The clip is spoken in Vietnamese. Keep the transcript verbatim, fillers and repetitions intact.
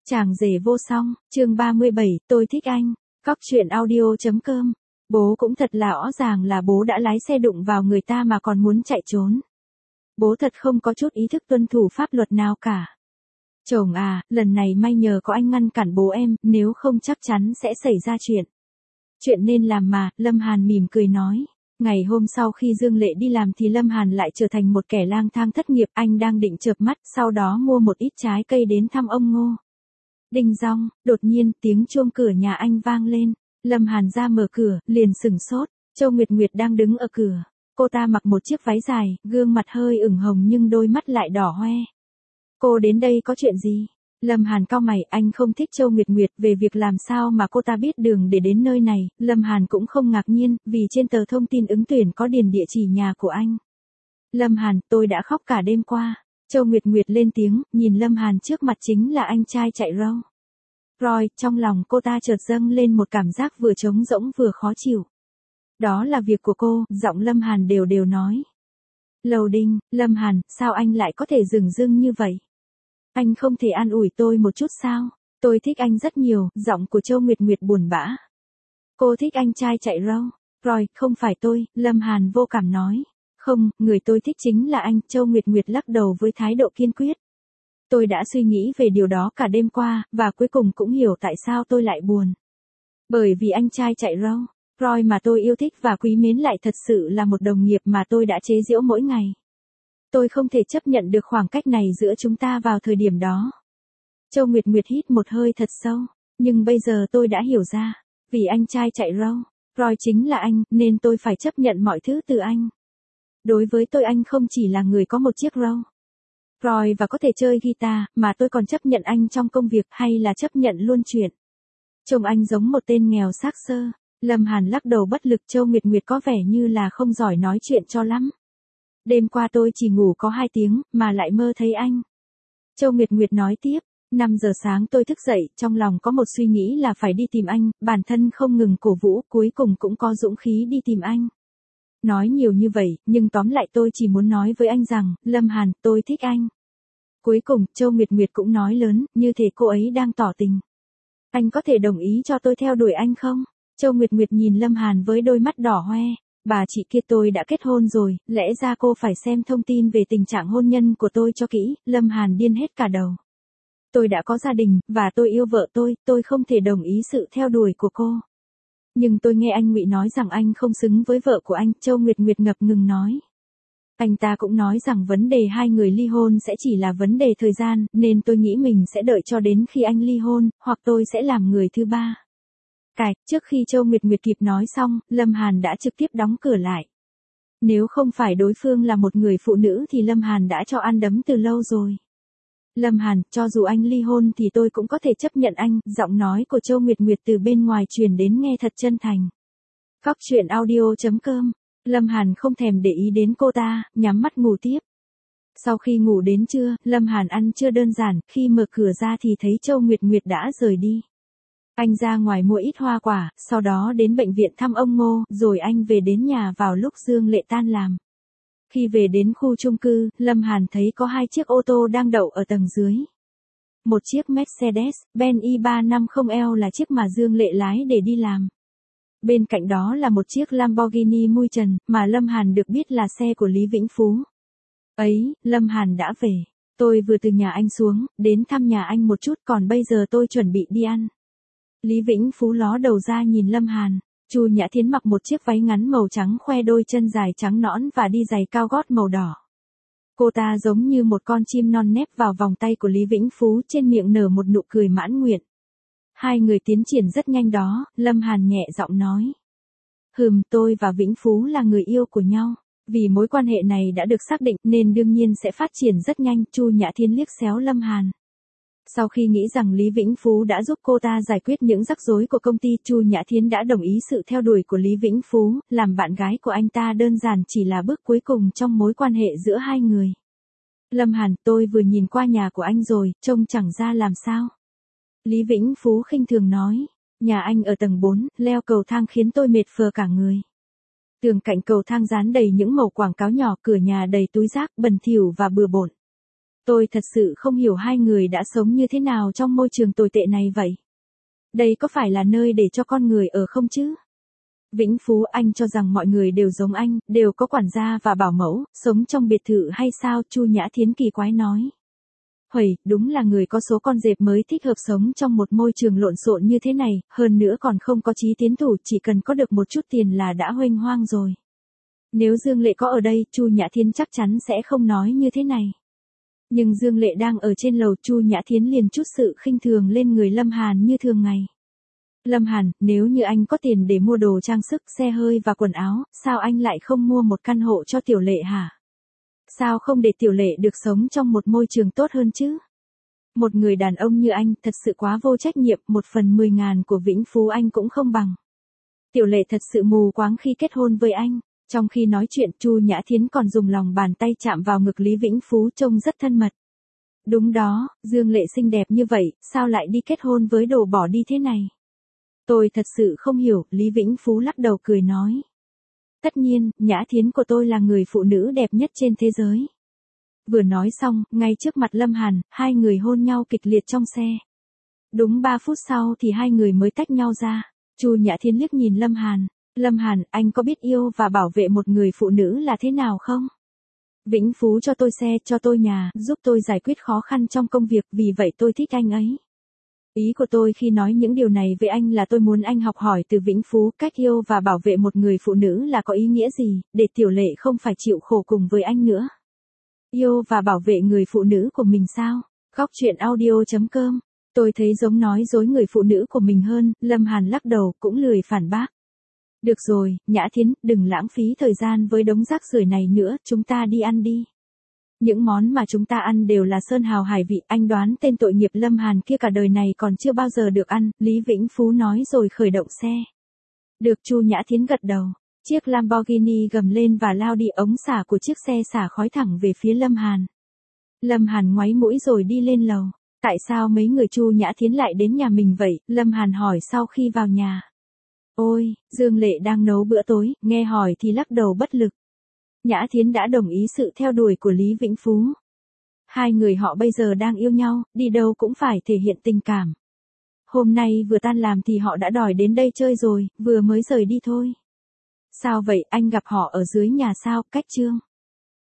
Chàng rể vô song, chương ba mươi bảy, tôi thích anh. Cóc truyện audio.com. Bố cũng thật là rõ ràng là bố đã lái xe đụng vào người ta mà còn muốn chạy trốn. Bố thật không có chút ý thức tuân thủ pháp luật nào cả. Chồng à, lần này may nhờ có anh ngăn cản bố em, nếu không chắc chắn sẽ xảy ra chuyện. Chuyện nên làm mà, Lâm Hàn mỉm cười nói. Ngày hôm sau khi Dương Lệ đi làm thì Lâm Hàn lại trở thành một kẻ lang thang thất nghiệp. Anh đang định chợp mắt, sau đó mua một ít trái cây đến thăm ông Ngô. Đinh dong, đột nhiên tiếng chuông cửa nhà anh vang lên. Lâm Hàn ra mở cửa, liền sửng sốt. Châu Nguyệt Nguyệt đang đứng ở cửa. Cô ta mặc một chiếc váy dài, gương mặt hơi ửng hồng nhưng đôi mắt lại đỏ hoe. Cô đến đây có chuyện gì? Lâm Hàn cau mày, anh không thích Châu Nguyệt Nguyệt, về việc làm sao mà cô ta biết đường để đến nơi này. Lâm Hàn cũng không ngạc nhiên, vì trên tờ thông tin ứng tuyển có điền địa chỉ nhà của anh. Lâm Hàn, tôi đã khóc cả đêm qua. Châu Nguyệt Nguyệt lên tiếng, nhìn Lâm Hàn trước mặt chính là anh trai chạy râu. Rồi, trong lòng cô ta chợt dâng lên một cảm giác vừa trống rỗng vừa khó chịu. Đó là việc của cô, giọng Lâm Hàn đều đều nói. Lầu Đinh, Lâm Hàn, sao anh lại có thể dửng dưng như vậy? Anh không thể an ủi tôi một chút sao? Tôi thích anh rất nhiều, giọng của Châu Nguyệt Nguyệt buồn bã. Cô thích anh trai chạy râu. Rồi, không phải tôi, Lâm Hàn vô cảm nói. Không, người tôi thích chính là anh. Châu Nguyệt Nguyệt lắc đầu với thái độ kiên quyết. Tôi đã suy nghĩ về điều đó cả đêm qua, và cuối cùng cũng hiểu tại sao tôi lại buồn. Bởi vì anh trai chạy râu. Roy mà tôi yêu thích và quý mến lại thật sự là một đồng nghiệp mà tôi đã chế giễu mỗi ngày. Tôi không thể chấp nhận được khoảng cách này giữa chúng ta vào thời điểm đó. Châu Nguyệt Nguyệt hít một hơi thật sâu. Nhưng bây giờ tôi đã hiểu ra. Vì anh trai chạy râu, Roy chính là anh, nên tôi phải chấp nhận mọi thứ từ anh. Đối với tôi anh không chỉ là người có một chiếc râu. Roy và có thể chơi guitar, mà tôi còn chấp nhận anh trong công việc hay là chấp nhận luôn chuyện. Trông anh giống một tên nghèo xác xơ. Lâm Hàn lắc đầu bất lực. Châu Nguyệt Nguyệt có vẻ như là không giỏi nói chuyện cho lắm. Đêm qua tôi chỉ ngủ có hai tiếng, mà lại mơ thấy anh. Châu Nguyệt Nguyệt nói tiếp, năm giờ sáng tôi thức dậy, trong lòng có một suy nghĩ là phải đi tìm anh, bản thân không ngừng cổ vũ, cuối cùng cũng có dũng khí đi tìm anh. Nói nhiều như vậy, nhưng tóm lại tôi chỉ muốn nói với anh rằng, Lâm Hàn, tôi thích anh. Cuối cùng, Châu Nguyệt Nguyệt cũng nói lớn, như thể cô ấy đang tỏ tình. Anh có thể đồng ý cho tôi theo đuổi anh không? Châu Nguyệt Nguyệt nhìn Lâm Hàn với đôi mắt đỏ hoe. Bà chị kia tôi đã kết hôn rồi, lẽ ra cô phải xem thông tin về tình trạng hôn nhân của tôi cho kỹ. Lâm Hàn điên hết cả đầu. Tôi đã có gia đình, và tôi yêu vợ tôi, tôi không thể đồng ý sự theo đuổi của cô. Nhưng tôi nghe anh Ngụy nói rằng anh không xứng với vợ của anh. Châu Nguyệt Nguyệt ngập ngừng nói. Anh ta cũng nói rằng vấn đề hai người ly hôn sẽ chỉ là vấn đề thời gian, nên tôi nghĩ mình sẽ đợi cho đến khi anh ly hôn, hoặc tôi sẽ làm người thứ ba. Cài, trước khi Châu Nguyệt Nguyệt kịp nói xong, Lâm Hàn đã trực tiếp đóng cửa lại. Nếu không phải đối phương là một người phụ nữ thì Lâm Hàn đã cho ăn đấm từ lâu rồi. Lâm Hàn, cho dù anh ly hôn thì tôi cũng có thể chấp nhận anh. Giọng nói của Châu Nguyệt Nguyệt từ bên ngoài truyền đến nghe thật chân thành. Cóc truyện audio.com. Lâm Hàn không thèm để ý đến cô ta, nhắm mắt ngủ tiếp. Sau khi ngủ đến trưa, Lâm Hàn ăn trưa đơn giản, khi mở cửa ra thì thấy Châu Nguyệt Nguyệt đã rời đi. Anh ra ngoài mua ít hoa quả, sau đó đến bệnh viện thăm ông Ngô, rồi anh về đến nhà vào lúc Dương Lệ tan làm. Khi về đến khu chung cư, Lâm Hàn thấy có hai chiếc ô tô đang đậu ở tầng dưới. Một chiếc Mercedes-Benz i ba năm không L là chiếc mà Dương Lệ lái để đi làm. Bên cạnh đó là một chiếc Lamborghini mui trần, mà Lâm Hàn được biết là xe của Lý Vĩnh Phú. Ấy, Lâm Hàn đã về. Tôi vừa từ nhà anh xuống, đến thăm nhà anh một chút, còn bây giờ tôi chuẩn bị đi ăn. Lý Vĩnh Phú ló đầu ra nhìn Lâm Hàn. Chu Nhã Thiến mặc một chiếc váy ngắn màu trắng khoe đôi chân dài trắng nõn và đi giày cao gót màu đỏ. Cô ta giống như một con chim non nép vào vòng tay của Lý Vĩnh Phú, trên miệng nở một nụ cười mãn nguyện. Hai người tiến triển rất nhanh đó, Lâm Hàn nhẹ giọng nói. Hừm, tôi và Vĩnh Phú là người yêu của nhau. Vì mối quan hệ này đã được xác định nên đương nhiên sẽ phát triển rất nhanh. Chu Nhã Thiến liếc xéo Lâm Hàn. Sau khi nghĩ rằng Lý Vĩnh Phú đã giúp cô ta giải quyết những rắc rối của công ty, Chu Nhã Thiến đã đồng ý sự theo đuổi của Lý Vĩnh Phú, làm bạn gái của anh ta đơn giản chỉ là bước cuối cùng trong mối quan hệ giữa hai người. Lâm Hàn, tôi vừa nhìn qua nhà của anh rồi, trông chẳng ra làm sao. Lý Vĩnh Phú khinh thường nói, nhà anh ở tầng bốn, leo cầu thang khiến tôi mệt phờ cả người. Tường cạnh cầu thang dán đầy những mẩu quảng cáo nhỏ, cửa nhà đầy túi rác, bẩn thỉu và bừa bộn. Tôi thật sự không hiểu hai người đã sống như thế nào trong môi trường tồi tệ này vậy. Đây có phải là nơi để cho con người ở không chứ? Vĩnh Phú, anh cho rằng mọi người đều giống anh, đều có quản gia và bảo mẫu, sống trong biệt thự hay sao? Chu Nhã Thiến kỳ quái nói. Huẩy, đúng là người có số con dẹp mới thích hợp sống trong một môi trường lộn xộn như thế này, hơn nữa còn không có chí tiến thủ, chỉ cần có được một chút tiền là đã huênh hoang rồi. Nếu Dương Lệ có ở đây, Chu Nhã Thiến chắc chắn sẽ không nói như thế này. Nhưng Dương Lệ đang ở trên lầu, Chu Nhã Thiến liền chút sự khinh thường lên người Lâm Hàn như thường ngày. Lâm Hàn, nếu như anh có tiền để mua đồ trang sức, xe hơi và quần áo, sao anh lại không mua một căn hộ cho Tiểu Lệ hả? Sao không để Tiểu Lệ được sống trong một môi trường tốt hơn chứ? Một người đàn ông như anh, thật sự quá vô trách nhiệm, một phần mười ngàn của Vĩnh Phú anh cũng không bằng. Tiểu Lệ thật sự mù quáng khi kết hôn với anh. Trong khi nói chuyện, Chu Nhã Thiến còn dùng lòng bàn tay chạm vào ngực Lý Vĩnh Phú trông rất thân mật. Đúng đó, Dương Lệ xinh đẹp như vậy, sao lại đi kết hôn với đồ bỏ đi thế này? Tôi thật sự không hiểu, Lý Vĩnh Phú lắc đầu cười nói. Tất nhiên, Nhã Thiến của tôi là người phụ nữ đẹp nhất trên thế giới. Vừa nói xong, ngay trước mặt Lâm Hàn, hai người hôn nhau kịch liệt trong xe. Đúng ba phút sau thì hai người mới tách nhau ra. Chu Nhã Thiến liếc nhìn Lâm Hàn. Lâm Hàn, anh có biết yêu và bảo vệ một người phụ nữ là thế nào không? Vĩnh Phú cho tôi xe, cho tôi nhà, giúp tôi giải quyết khó khăn trong công việc, vì vậy tôi thích anh ấy. Ý của tôi khi nói những điều này với anh là tôi muốn anh học hỏi từ Vĩnh Phú cách yêu và bảo vệ một người phụ nữ là có ý nghĩa gì, để Tiểu Lệ không phải chịu khổ cùng với anh nữa. Yêu và bảo vệ người phụ nữ của mình sao? Góc truyện audio chấm com. Tôi thấy giống nói dối người phụ nữ của mình hơn, Lâm Hàn lắc đầu, cũng lười phản bác. Được rồi, Nhã Thiến, đừng lãng phí thời gian với đống rác rưởi này nữa, chúng ta đi ăn đi. Những món mà chúng ta ăn đều là sơn hào hải vị, anh đoán tên tội nghiệp Lâm Hàn kia cả đời này còn chưa bao giờ được ăn, Lý Vĩnh Phú nói rồi khởi động xe. Được, Chu Nhã Thiến gật đầu. Chiếc Lamborghini gầm lên và lao đi, ống xả của chiếc xe xả khói thẳng về phía Lâm Hàn. Lâm Hàn ngoáy mũi rồi đi lên lầu. Tại sao mấy người Chu Nhã Thiến lại đến nhà mình vậy? Lâm Hàn hỏi sau khi vào nhà. Ôi, Dương Lệ đang nấu bữa tối, nghe hỏi thì lắc đầu bất lực. Nhã Thiến đã đồng ý sự theo đuổi của Lý Vĩnh Phú. Hai người họ bây giờ đang yêu nhau, đi đâu cũng phải thể hiện tình cảm. Hôm nay vừa tan làm thì họ đã đòi đến đây chơi rồi, vừa mới rời đi thôi. Sao vậy, anh gặp họ ở dưới nhà sao? Cách Trương.